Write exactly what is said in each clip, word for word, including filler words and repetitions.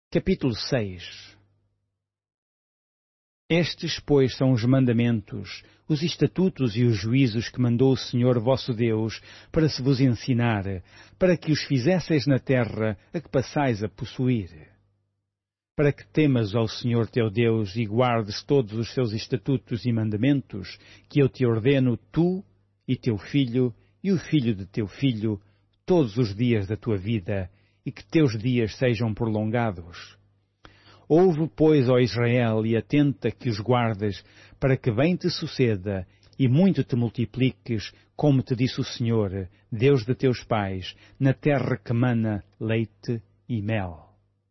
Capítulo seis. Estes, pois, são os mandamentos, os estatutos e os juízos que mandou o Senhor vosso Deus para se vos ensinar, para que os fizesseis na terra a que passais a possuir. Para que temas ao Senhor teu Deus e guardes todos os seus estatutos e mandamentos, que eu te ordeno, tu e teu filho e o filho de teu filho, todos os dias da tua vida, e que teus dias sejam prolongados. Ouve, pois, ó Israel, e atenta que os guardes, para que bem te suceda, e muito te multipliques, como te disse o Senhor, Deus de teus pais, na terra que mana leite e mel.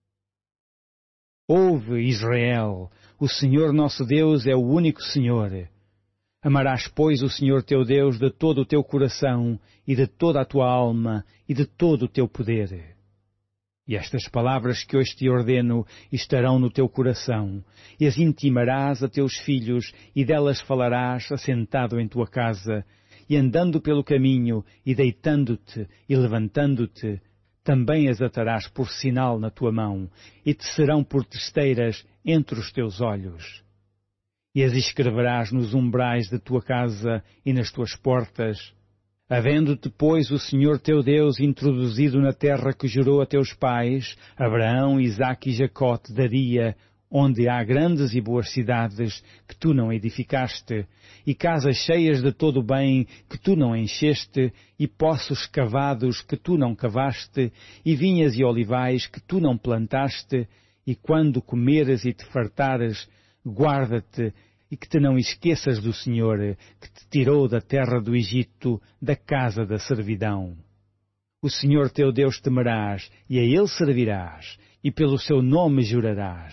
Ouve, Israel, o Senhor nosso Deus é o único Senhor. Amarás, pois, o Senhor teu Deus de todo o teu coração, e de toda a tua alma, e de todo o teu poder. E estas palavras que hoje te ordeno estarão no teu coração, e as intimarás a teus filhos, e delas falarás assentado em tua casa, e andando pelo caminho, e deitando-te, e levantando-te, também as atarás por sinal na tua mão, e te serão por testeiras entre os teus olhos. E as escreverás nos umbrais da tua casa e nas tuas portas. Havendo-te, pois, o Senhor teu Deus introduzido na terra que jurou a teus pais, Abraão, Isaque e Jacó te daria, onde há grandes e boas cidades que tu não edificaste, e casas cheias de todo o bem que tu não encheste, e poços cavados que tu não cavaste, e vinhas e olivais que tu não plantaste, e quando comeres e te fartares, guarda-te, e que te não esqueças do Senhor, que te tirou da terra do Egito, da casa da servidão. O Senhor teu Deus temerás, e a Ele servirás, e pelo seu nome jurarás.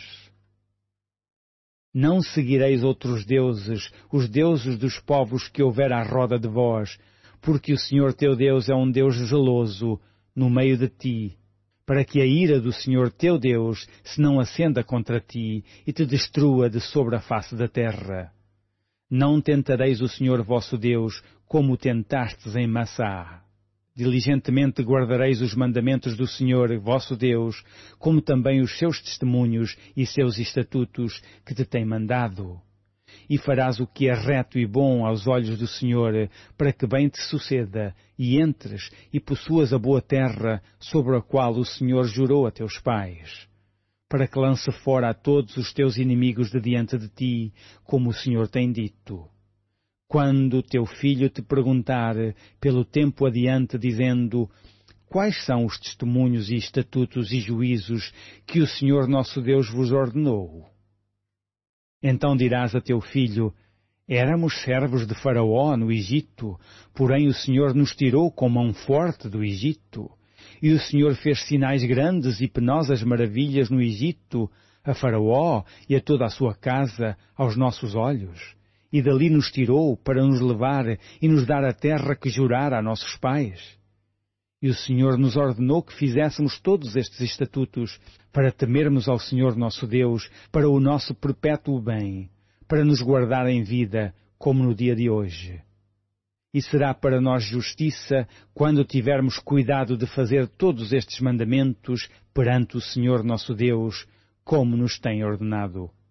Não seguireis outros deuses, os deuses dos povos que houver à roda de vós, porque o Senhor teu Deus é um Deus zeloso no meio de ti, para que a ira do Senhor teu Deus se não acenda contra ti e te destrua de sobre a face da terra. Não tentareis o Senhor vosso Deus como o tentastes em Massá. Diligentemente guardareis os mandamentos do Senhor vosso Deus, como também os seus testemunhos e seus estatutos que te tem mandado. E farás o que é reto e bom aos olhos do Senhor, para que bem te suceda, e entres e possuas a boa terra sobre a qual o Senhor jurou a teus pais, para que lance fora a todos os teus inimigos de diante de ti, como o Senhor tem dito. Quando teu filho te perguntar pelo tempo adiante, dizendo: quais são os testemunhos e estatutos e juízos que o Senhor nosso Deus vos ordenou? Então dirás a teu filho: éramos servos de Faraó no Egito, porém o Senhor nos tirou com mão forte do Egito. E o Senhor fez sinais grandes e penosas maravilhas no Egito, a Faraó e a toda a sua casa, aos nossos olhos. E dali nos tirou para nos levar e nos dar a terra que jurara a nossos pais. E o Senhor nos ordenou que fizéssemos todos estes estatutos, para temermos ao Senhor nosso Deus, para o nosso perpétuo bem, para nos guardar em vida, como no dia de hoje. E será para nós justiça, quando tivermos cuidado de fazer todos estes mandamentos perante o Senhor nosso Deus, como nos tem ordenado.